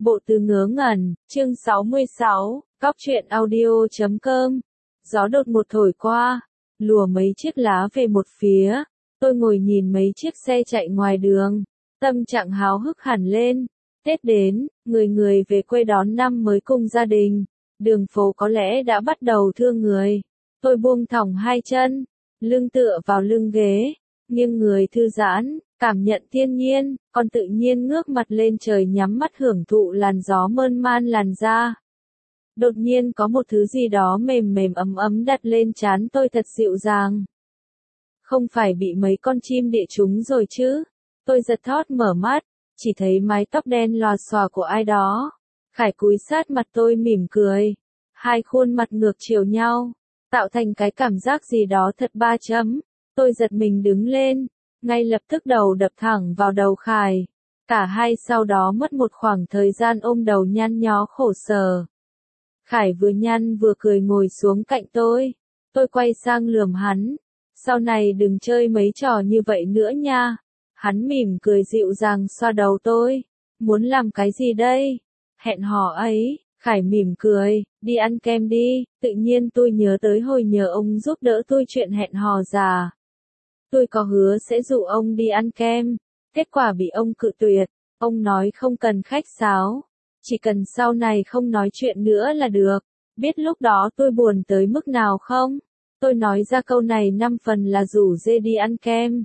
Bộ Tứ Ngớ Ngẩn, chương 66, Góc truyện audio.com. Gió đột một thổi qua, lùa mấy chiếc lá về một phía, tôi ngồi nhìn mấy chiếc xe chạy ngoài đường, tâm trạng háo hức hẳn lên. Tết đến, người người về quê đón năm mới cùng gia đình, đường phố có lẽ đã bắt đầu thưa người. Tôi buông thõng hai chân, lưng tựa vào lưng ghế, nghiêng người thư giãn, cảm nhận thiên nhiên, còn tự nhiên ngước mặt lên trời nhắm mắt hưởng thụ làn gió mơn man làn da. Đột nhiên có một thứ gì đó mềm mềm ấm ấm đặt lên trán tôi thật dịu dàng. Không phải bị mấy con chim địa trúng rồi chứ? Tôi giật thót mở mắt, chỉ thấy mái tóc đen lòa xòa của ai đó. Khải cúi sát mặt tôi mỉm cười. Hai khuôn mặt ngược chiều nhau, tạo thành cái cảm giác gì đó thật ba chấm. Tôi giật mình đứng lên, ngay lập tức đầu đập thẳng vào đầu Khải. Cả hai sau đó mất một khoảng thời gian ôm đầu nhăn nhó khổ sở. Khải vừa nhăn vừa cười ngồi xuống cạnh tôi. Tôi quay sang lườm hắn. Sau này đừng chơi mấy trò như vậy nữa nha. Hắn mỉm cười dịu dàng xoa đầu tôi. Muốn làm cái gì đây? Hẹn hò ấy. Khải mỉm cười, đi ăn kem đi. Tự nhiên tôi nhớ tới hồi nhờ ông giúp đỡ tôi chuyện hẹn hò già. Tôi có hứa sẽ dụ ông đi ăn kem. Kết quả bị ông cự tuyệt. Ông nói không cần khách sáo. Chỉ cần sau này không nói chuyện nữa là được. Biết lúc đó tôi buồn tới mức nào không? Tôi nói ra câu này 5 phần là rủ dê đi ăn kem.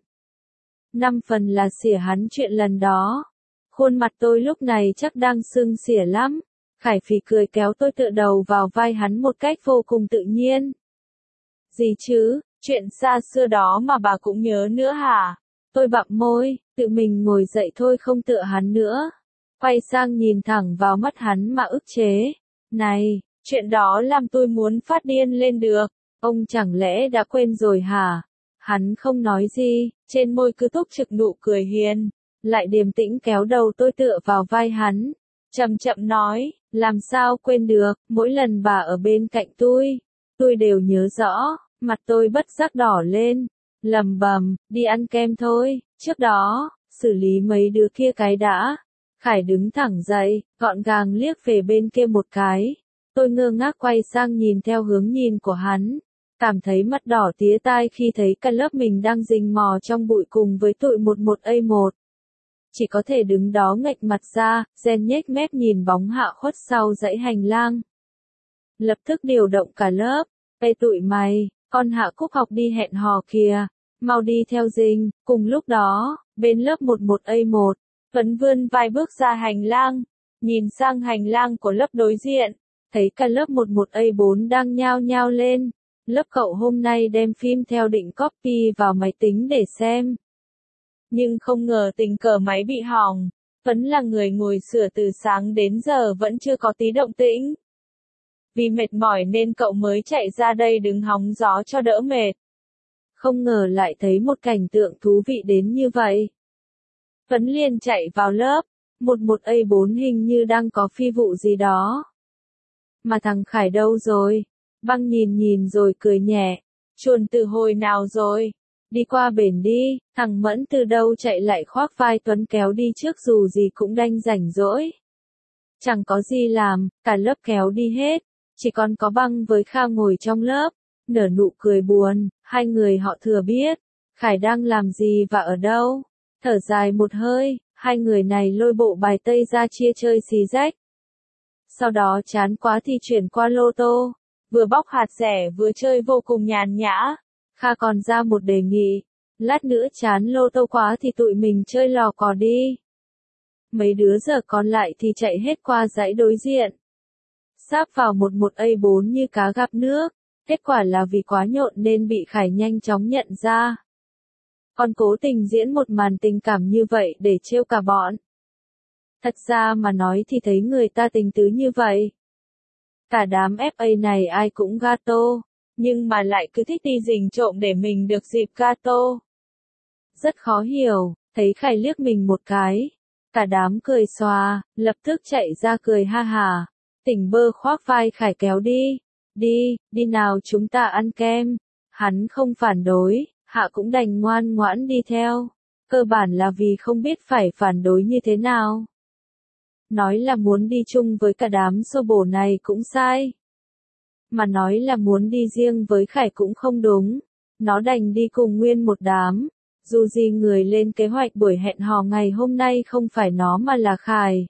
5 phần là xỉa hắn chuyện lần đó. Khuôn mặt tôi lúc này chắc đang sưng xỉa lắm. Khải phì cười kéo tôi tựa đầu vào vai hắn một cách vô cùng tự nhiên. Gì chứ, chuyện xa xưa đó mà bà cũng nhớ nữa hả? Tôi bặm môi, tự mình ngồi dậy thôi không tựa hắn nữa. Quay sang nhìn thẳng vào mắt hắn mà ức chế. Này, chuyện đó làm tôi muốn phát điên lên được. Ông chẳng lẽ đã quên rồi hả? Hắn không nói gì, trên môi cứ túc trực nụ cười hiền. Lại điềm tĩnh kéo đầu tôi tựa vào vai hắn. Chậm chậm nói, làm sao quên được, mỗi lần bà ở bên cạnh tôi đều nhớ rõ. Mặt tôi bất giác đỏ lên. Lầm bầm, đi ăn kem thôi, trước đó, xử lý mấy đứa kia cái đã. Khải đứng thẳng dậy, gọn gàng liếc về bên kia một cái. Tôi ngơ ngác quay sang nhìn theo hướng nhìn của hắn. Cảm thấy mặt đỏ tía tai khi thấy cả lớp mình đang rình mò trong bụi cùng với tụi 11A1. Chỉ có thể đứng đó nghệch mặt ra, ren nhếch mép nhìn bóng Hạ khuất sau dãy hành lang. Lập tức điều động cả lớp. Ê tụi mày, con Hạ Cúc học đi hẹn hò kìa. Mau đi theo rình. Cùng lúc đó, bên lớp 11A1. Tuấn vươn vai bước ra hành lang, nhìn sang hành lang của lớp đối diện, thấy cả lớp 11A4 đang nhao nhao lên. Lớp cậu hôm nay đem phim theo định copy vào máy tính để xem. Nhưng không ngờ tình cờ máy bị hỏng. Tuấn là người ngồi sửa từ sáng đến giờ vẫn chưa có tí động tĩnh. Vì mệt mỏi nên cậu mới chạy ra đây đứng hóng gió cho đỡ mệt. Không ngờ lại thấy một cảnh tượng thú vị đến như vậy. Tuấn liền chạy vào lớp, 11A4 hình như đang có phi vụ gì đó. Mà thằng Khải đâu rồi? Băng nhìn nhìn rồi cười nhẹ. Chuồn từ hồi nào rồi? Đi qua bển đi, thằng Mẫn từ đâu chạy lại khoác vai Tuấn kéo đi trước dù gì cũng đanh rảnh rỗi. Chẳng có gì làm, cả lớp kéo đi hết. Chỉ còn có Băng với Kha ngồi trong lớp, nở nụ cười buồn, hai người họ thừa biết. Khải đang làm gì và ở đâu? Thở dài một hơi, hai người này lôi bộ bài tây ra chia chơi xì rách. Sau đó chán quá thì chuyển qua lô tô, vừa bóc hạt rẻ vừa chơi vô cùng nhàn nhã. Kha còn ra một đề nghị, lát nữa chán lô tô quá thì tụi mình chơi lò cò đi. Mấy đứa giờ còn lại thì chạy hết qua dãy đối diện. Sáp vào 11A4 như cá gặp nước, kết quả là vì quá nhộn nên bị Khải nhanh chóng nhận ra. Còn cố tình diễn một màn tình cảm như vậy để trêu cả bọn. Thật ra mà nói thì thấy người ta tình tứ như vậy. Cả đám FA này ai cũng gato, nhưng mà lại cứ thích đi rình trộm để mình được dịp gato. Rất khó hiểu, thấy Khải liếc mình một cái. Cả đám cười xòa, lập tức chạy ra cười ha hà. Tỉnh bơ khoác vai Khải kéo đi. Đi nào chúng ta ăn kem. Hắn không phản đối. Hạ cũng đành ngoan ngoãn đi theo. Cơ bản là vì không biết phải phản đối như thế nào. Nói là muốn đi chung với cả đám xô bồ này cũng sai. Mà nói là muốn đi riêng với Khải cũng không đúng. Nó đành đi cùng nguyên một đám. Dù gì người lên kế hoạch buổi hẹn hò ngày hôm nay không phải nó mà là Khải.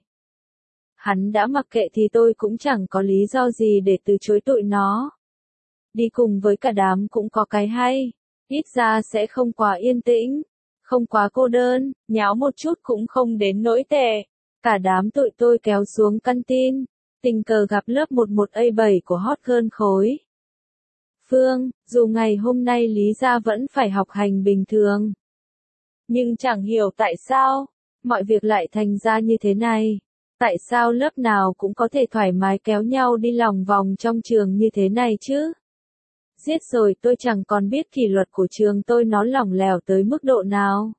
Hắn đã mặc kệ thì tôi cũng chẳng có lý do gì để từ chối tụi nó. Đi cùng với cả đám cũng có cái hay. Ít ra sẽ không quá yên tĩnh. Không quá cô đơn, nháo một chút cũng không đến nỗi tệ. Cả đám tụi tôi kéo xuống canteen. Tình cờ gặp lớp 11A7 của Hot Girl khối. Phương, dù ngày hôm nay Lý Gia vẫn phải học hành bình thường. Nhưng chẳng hiểu tại sao, mọi việc lại thành ra như thế này. Tại sao lớp nào cũng có thể thoải mái kéo nhau đi lòng vòng trong trường như thế này chứ? Giết rồi tôi chẳng còn biết kỷ luật của trường tôi nó lỏng lẻo tới mức độ nào.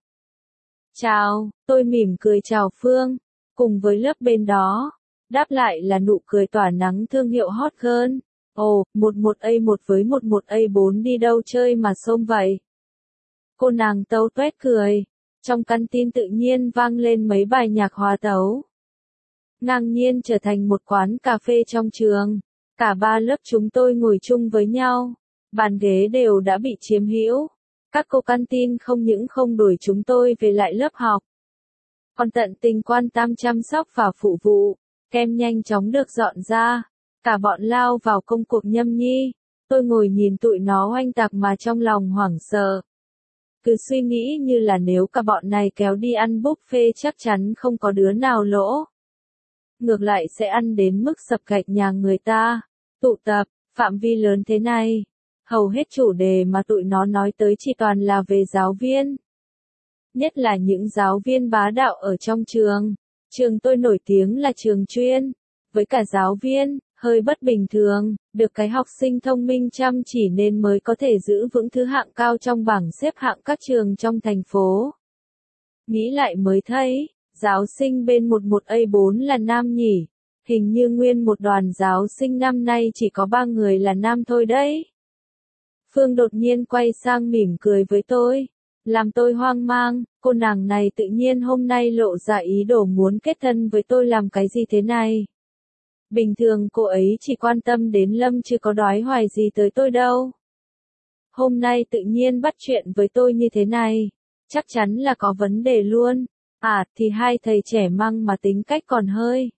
Chào, tôi mỉm cười chào Phương, cùng với lớp bên đó. Đáp lại là nụ cười tỏa nắng thương hiệu Hot Girl. Ồ, 11A1 với 11A4 đi đâu chơi mà xôm vậy? Cô nàng tâu tuét cười. Trong canteen tự nhiên vang lên mấy bài nhạc hòa tấu. Ngang nhiên trở thành một quán cà phê trong trường. Cả ba lớp chúng tôi ngồi chung với nhau. Bàn ghế đều đã bị chiếm hữu. Các cô canteen không những không đuổi chúng tôi về lại lớp học, còn tận tình quan tâm chăm sóc và phụ vụ. Kem nhanh chóng được dọn ra. Cả bọn lao vào công cuộc nhâm nhi. Tôi ngồi nhìn tụi nó oanh tạc mà trong lòng hoảng sợ. Cứ suy nghĩ như là nếu cả bọn này kéo đi ăn buffet chắc chắn không có đứa nào lỗ. Ngược lại sẽ ăn đến mức sập gạch nhà người ta. Tụ tập, phạm vi lớn thế này. Hầu hết chủ đề mà tụi nó nói tới chỉ toàn là về giáo viên. Nhất là những giáo viên bá đạo ở trong trường. Trường tôi nổi tiếng là trường chuyên. Với cả giáo viên, hơi bất bình thường, được cái học sinh thông minh chăm chỉ nên mới có thể giữ vững thứ hạng cao trong bảng xếp hạng các trường trong thành phố. Nghĩ lại mới thấy, giáo sinh bên 11A4 là nam nhỉ. Hình như nguyên một đoàn giáo sinh năm nay chỉ có 3 người là nam thôi đấy. Phương đột nhiên quay sang mỉm cười với tôi. Làm tôi hoang mang, cô nàng này tự nhiên hôm nay lộ ra ý đồ muốn kết thân với tôi làm cái gì thế này. Bình thường cô ấy chỉ quan tâm đến Lâm chứ có đoái hoài gì tới tôi đâu. Hôm nay tự nhiên bắt chuyện với tôi như thế này. Chắc chắn là có vấn đề luôn. À, thì hai thầy trẻ măng mà tính cách còn hơi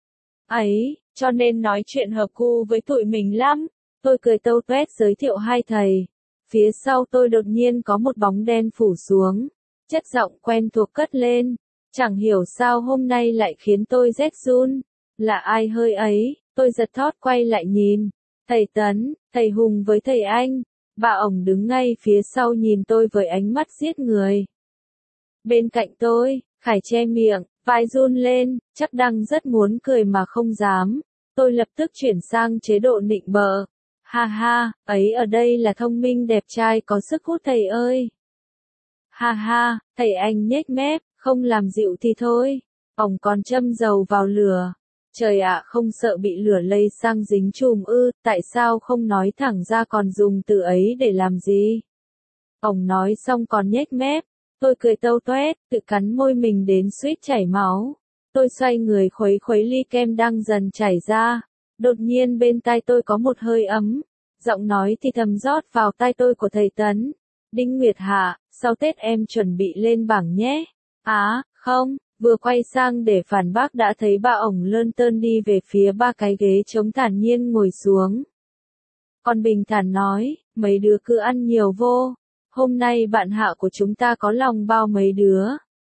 ấy, cho nên nói chuyện hợp gu với tụi mình lắm. Tôi cười tâu tuét giới thiệu hai thầy. Phía sau tôi đột nhiên có một bóng đen phủ xuống. Chất giọng quen thuộc cất lên. Chẳng hiểu sao hôm nay lại khiến tôi rét run. Là ai hơi ấy, tôi giật thót quay lại nhìn. Thầy Tấn, thầy Hùng với thầy Anh. Bà ổng đứng ngay phía sau nhìn tôi với ánh mắt giết người. Bên cạnh tôi, Khải che miệng, vai run lên, chắc đang rất muốn cười mà không dám. Tôi lập tức chuyển sang chế độ nịnh bợ. Ha ha, ấy ở đây là thông minh đẹp trai có sức hút thầy ơi. Ha ha, thầy Anh nhếch mép, không làm dịu thì thôi. Ổng còn châm dầu vào lửa. Trời ạ, không sợ bị lửa lây sang dính chùm ư, tại sao không nói thẳng ra còn dùng từ ấy để làm gì? Ổng nói xong còn nhếch mép. Tôi cười tâu toét, tự cắn môi mình đến suýt chảy máu. Tôi xoay người khuấy khuấy ly kem đang dần chảy ra. Đột nhiên bên tai tôi có một hơi ấm. Giọng nói thì thầm rót vào tai tôi của thầy Tấn. Đinh Nguyệt Hạ, sau Tết em chuẩn bị lên bảng nhé. Á, không, vừa quay sang để phản bác đã thấy ba ổng lơn tơn đi về phía ba cái ghế trống thản nhiên ngồi xuống. Còn bình thản nói, mấy đứa cứ ăn nhiều vô. Hôm nay bạn Hạ của chúng ta có lòng bao mấy đứa.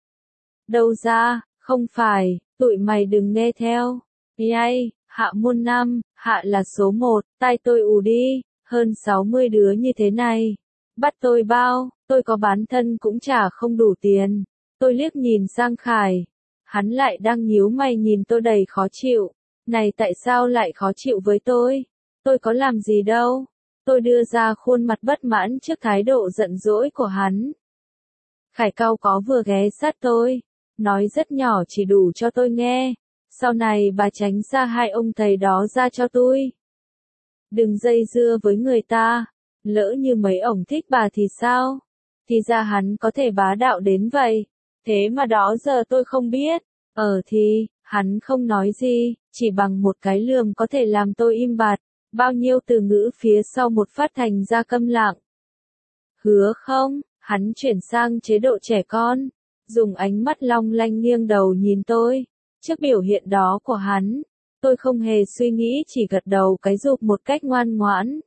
Đâu ra, không phải, tụi mày đừng nghe theo. Yay, Hạ muôn năm, Hạ là số 1, tai tôi ù đi, hơn 60 đứa như thế này. Bắt tôi bao, tôi có bán thân cũng chả không đủ tiền. Tôi liếc nhìn sang Khải. Hắn lại đang nhíu mày nhìn tôi đầy khó chịu. Này tại sao lại khó chịu với tôi? Tôi có làm gì đâu. Tôi đưa ra khuôn mặt bất mãn trước thái độ giận dỗi của hắn. Khải cau có vừa ghé sát tôi. Nói rất nhỏ chỉ đủ cho tôi nghe. Sau này bà tránh xa hai ông thầy đó ra cho tôi. Đừng dây dưa với người ta. Lỡ như mấy ổng thích bà thì sao? Thì ra hắn có thể bá đạo đến vậy. Thế mà đó giờ tôi không biết. Thì, Hắn không nói gì, chỉ bằng một cái lườm có thể làm tôi im bặt, bao nhiêu từ ngữ phía sau một phát thành ra câm lặng. Hứa không, hắn chuyển sang chế độ trẻ con, dùng ánh mắt long lanh nghiêng đầu nhìn tôi. Trước biểu hiện đó của hắn, tôi không hề suy nghĩ, chỉ gật đầu cái rụp một cách ngoan ngoãn.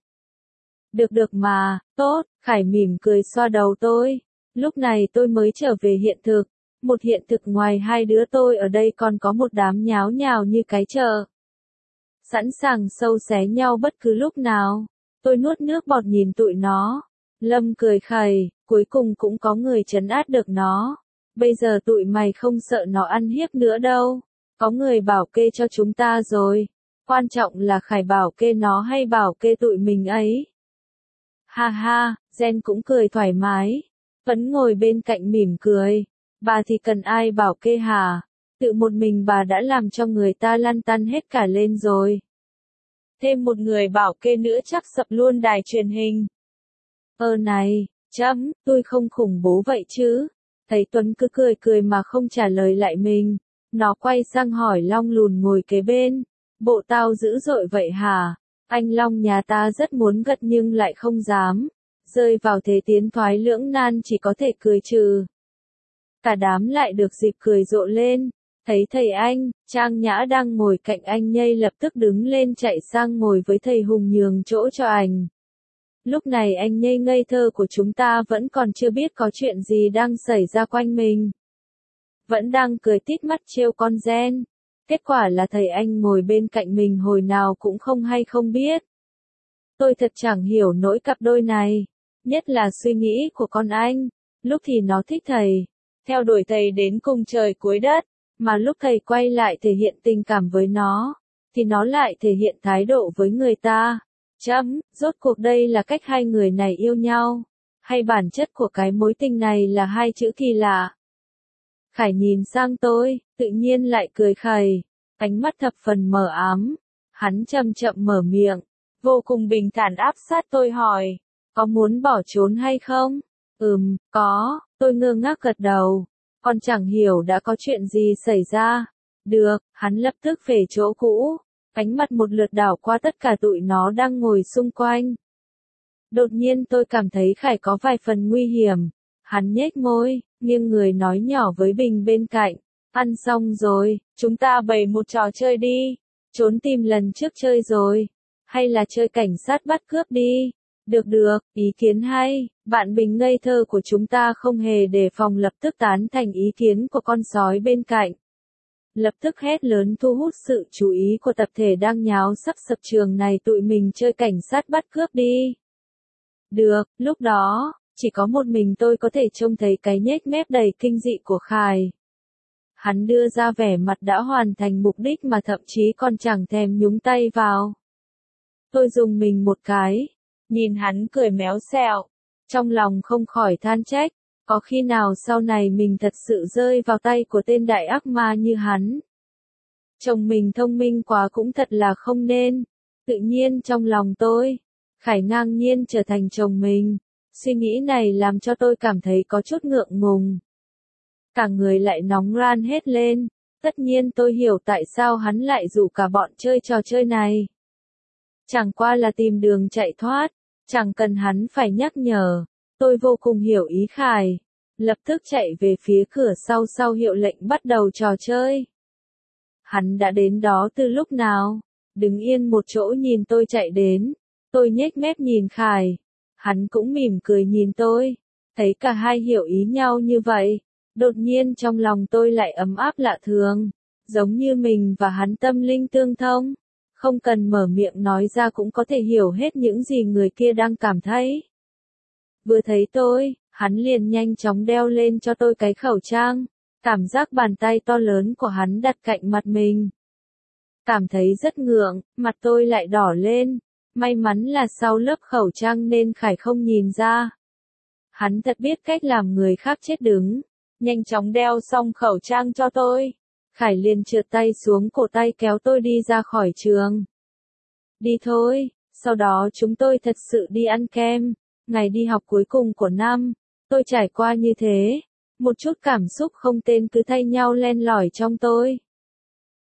Được mà, tốt, Khải mỉm cười xoa đầu tôi. Lúc này tôi mới trở về hiện thực. Một hiện thực ngoài hai đứa tôi ở đây còn có một đám nháo nhào như cái chợ. Sẵn sàng sâu xé nhau bất cứ lúc nào. Tôi nuốt nước bọt nhìn tụi nó. Lâm cười khẩy, cuối cùng cũng có người trấn áp được nó. Bây giờ tụi mày không sợ nó ăn hiếp nữa đâu. Có người bảo kê cho chúng ta rồi. Quan trọng là Khải bảo kê nó hay bảo kê tụi mình ấy. Ha ha, Jen cũng cười thoải mái. Vẫn ngồi bên cạnh mỉm cười. Bà thì cần ai bảo kê hả? Tự một mình bà đã làm cho người ta lăn tăn hết cả lên rồi. Thêm một người bảo kê nữa chắc sập luôn đài truyền hình. Này, tôi không khủng bố vậy chứ. Thấy Tuấn cứ cười cười mà không trả lời lại mình. Nó quay sang hỏi Long lùn ngồi kế bên. Bộ tao dữ dội vậy hả? Anh Long nhà ta rất muốn gật nhưng lại không dám. Rơi vào thế tiến thoái lưỡng nan chỉ có thể cười trừ. Cả đám lại được dịp cười rộ lên. Thấy thầy anh, Trang Nhã đang ngồi cạnh anh nhây lập tức đứng lên chạy sang ngồi với thầy Hùng nhường chỗ cho anh. Lúc này anh nhây ngây thơ của chúng ta vẫn còn chưa biết có chuyện gì đang xảy ra quanh mình. Vẫn đang cười tít mắt trêu con Gen. Kết quả là thầy anh ngồi bên cạnh mình hồi nào cũng không hay không biết. Tôi thật chẳng hiểu nỗi cặp đôi này. Nhất là suy nghĩ của con anh. Lúc thì nó thích thầy. Theo đuổi thầy đến cùng trời cuối đất. Mà lúc thầy quay lại thể hiện tình cảm với nó. Thì nó lại thể hiện thái độ với người ta. Rốt cuộc đây là cách hai người này yêu nhau. Hay bản chất của cái mối tình này là hai chữ kỳ lạ. Khải nhìn sang tôi, tự nhiên lại cười khẩy. Ánh mắt thập phần mờ ám. Hắn chậm chậm mở miệng. Vô cùng bình thản áp sát tôi hỏi. Có muốn bỏ trốn hay không? Có, tôi ngơ ngác gật đầu. Còn chẳng hiểu đã có chuyện gì xảy ra. Được, hắn lập tức về chỗ cũ. Ánh mắt một lượt đảo qua tất cả tụi nó đang ngồi xung quanh. Đột nhiên tôi cảm thấy Khải có vài phần nguy hiểm. Hắn nhếch môi, nghiêng người nói nhỏ với Bình bên cạnh. Ăn xong rồi, chúng ta bày một trò chơi đi. Trốn tìm lần trước chơi rồi. Hay là chơi cảnh sát bắt cướp đi. Được, ý kiến hay. Bạn Bình ngây thơ của chúng ta không hề đề phòng lập tức tán thành ý kiến của con sói bên cạnh. Lập tức hét lớn thu hút sự chú ý của tập thể đang nháo sắp sập trường này, tụi mình chơi cảnh sát bắt cướp đi. Được, lúc đó, chỉ có một mình tôi có thể trông thấy cái nhếch mép đầy kinh dị của Khải. Hắn đưa ra vẻ mặt đã hoàn thành mục đích mà thậm chí còn chẳng thèm nhúng tay vào. Tôi dùng mình một cái, nhìn hắn cười méo xẹo, trong lòng không khỏi than trách. Có khi nào sau này mình thật sự rơi vào tay của tên đại ác ma như hắn. Chồng mình thông minh quá cũng thật là không nên. Tự nhiên trong lòng tôi, Khải ngang nhiên trở thành chồng mình. Suy nghĩ này làm cho tôi cảm thấy có chút ngượng ngùng. Cả người lại nóng ran hết lên. Tất nhiên tôi hiểu tại sao hắn lại rủ cả bọn chơi trò chơi này. Chẳng qua là tìm đường chạy thoát. Chẳng cần hắn phải nhắc nhở. Tôi vô cùng hiểu ý Khải. Lập tức chạy về phía cửa sau hiệu lệnh bắt đầu trò chơi. Hắn đã đến đó từ lúc nào? Đứng yên một chỗ nhìn tôi chạy đến. Tôi nhếch mép nhìn Khải. Hắn cũng mỉm cười nhìn tôi. Thấy cả hai hiểu ý nhau như vậy. Đột nhiên trong lòng tôi lại ấm áp lạ thường. Giống như mình và hắn tâm linh tương thông. Không cần mở miệng nói ra cũng có thể hiểu hết những gì người kia đang cảm thấy. Vừa thấy tôi, hắn liền nhanh chóng đeo lên cho tôi cái khẩu trang. Cảm giác bàn tay to lớn của hắn đặt cạnh mặt mình. Cảm thấy rất ngượng, mặt tôi lại đỏ lên. May mắn là sau lớp khẩu trang nên Khải không nhìn ra. Hắn thật biết cách làm người khác chết đứng. Nhanh chóng đeo xong khẩu trang cho tôi. Khải liền trượt tay xuống cổ tay kéo tôi đi ra khỏi trường. Đi thôi, sau đó chúng tôi thật sự đi ăn kem. Ngày đi học cuối cùng của năm, tôi trải qua như thế. Một chút cảm xúc không tên cứ thay nhau len lỏi trong tôi.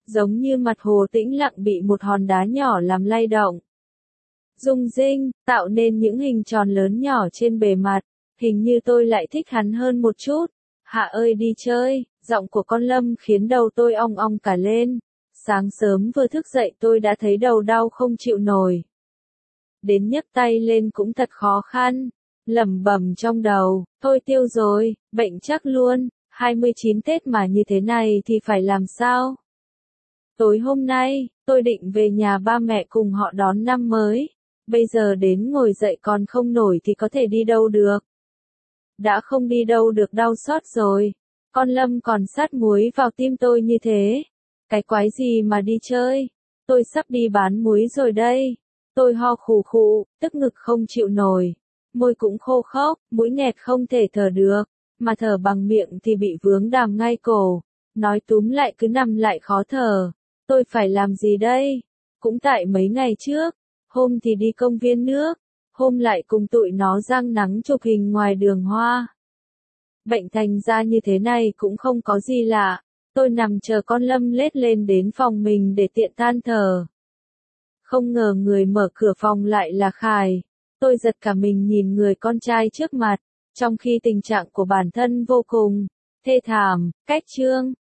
giống như mặt hồ tĩnh lặng bị một hòn đá nhỏ làm lay động. Rung rinh, tạo nên những hình tròn lớn nhỏ trên bề mặt, hình như tôi lại thích hắn hơn một chút. Hạ ơi đi chơi, giọng của con Lâm khiến đầu tôi ong ong cả lên. Sáng sớm vừa thức dậy tôi đã thấy đầu đau không chịu nổi. Đến nhấc tay lên cũng thật khó khăn. Lẩm bẩm trong đầu, thôi tiêu rồi, bệnh chắc luôn, 29 Tết mà như thế này thì phải làm sao? Tối hôm nay, tôi định về nhà ba mẹ cùng họ đón năm mới. Bây giờ đến ngồi dậy còn không nổi thì có thể đi đâu được. Đã không đi đâu được đau xót rồi. Con Lâm còn sát muối vào tim tôi như thế. Cái quái gì mà đi chơi? Tôi sắp đi bán muối rồi đây. Tôi ho khù khụ, tức ngực không chịu nổi. Môi cũng khô khốc, mũi nghẹt không thể thở được. Mà thở bằng miệng thì bị vướng đàm ngay cổ. Nói túm lại cứ nằm lại khó thở. Tôi phải làm gì đây? Cũng tại mấy ngày trước. Hôm thì đi công viên nước. Hôm lại cùng tụi nó rang nắng chụp hình ngoài đường hoa. Bệnh thành ra như thế này cũng không có gì lạ. Tôi nằm chờ con Lâm lết lên đến phòng mình để tiện than thở. Không ngờ người mở cửa phòng lại là Khải. Tôi giật cả mình nhìn người con trai trước mặt, trong khi tình trạng của bản thân vô cùng thê thảm, cách chương.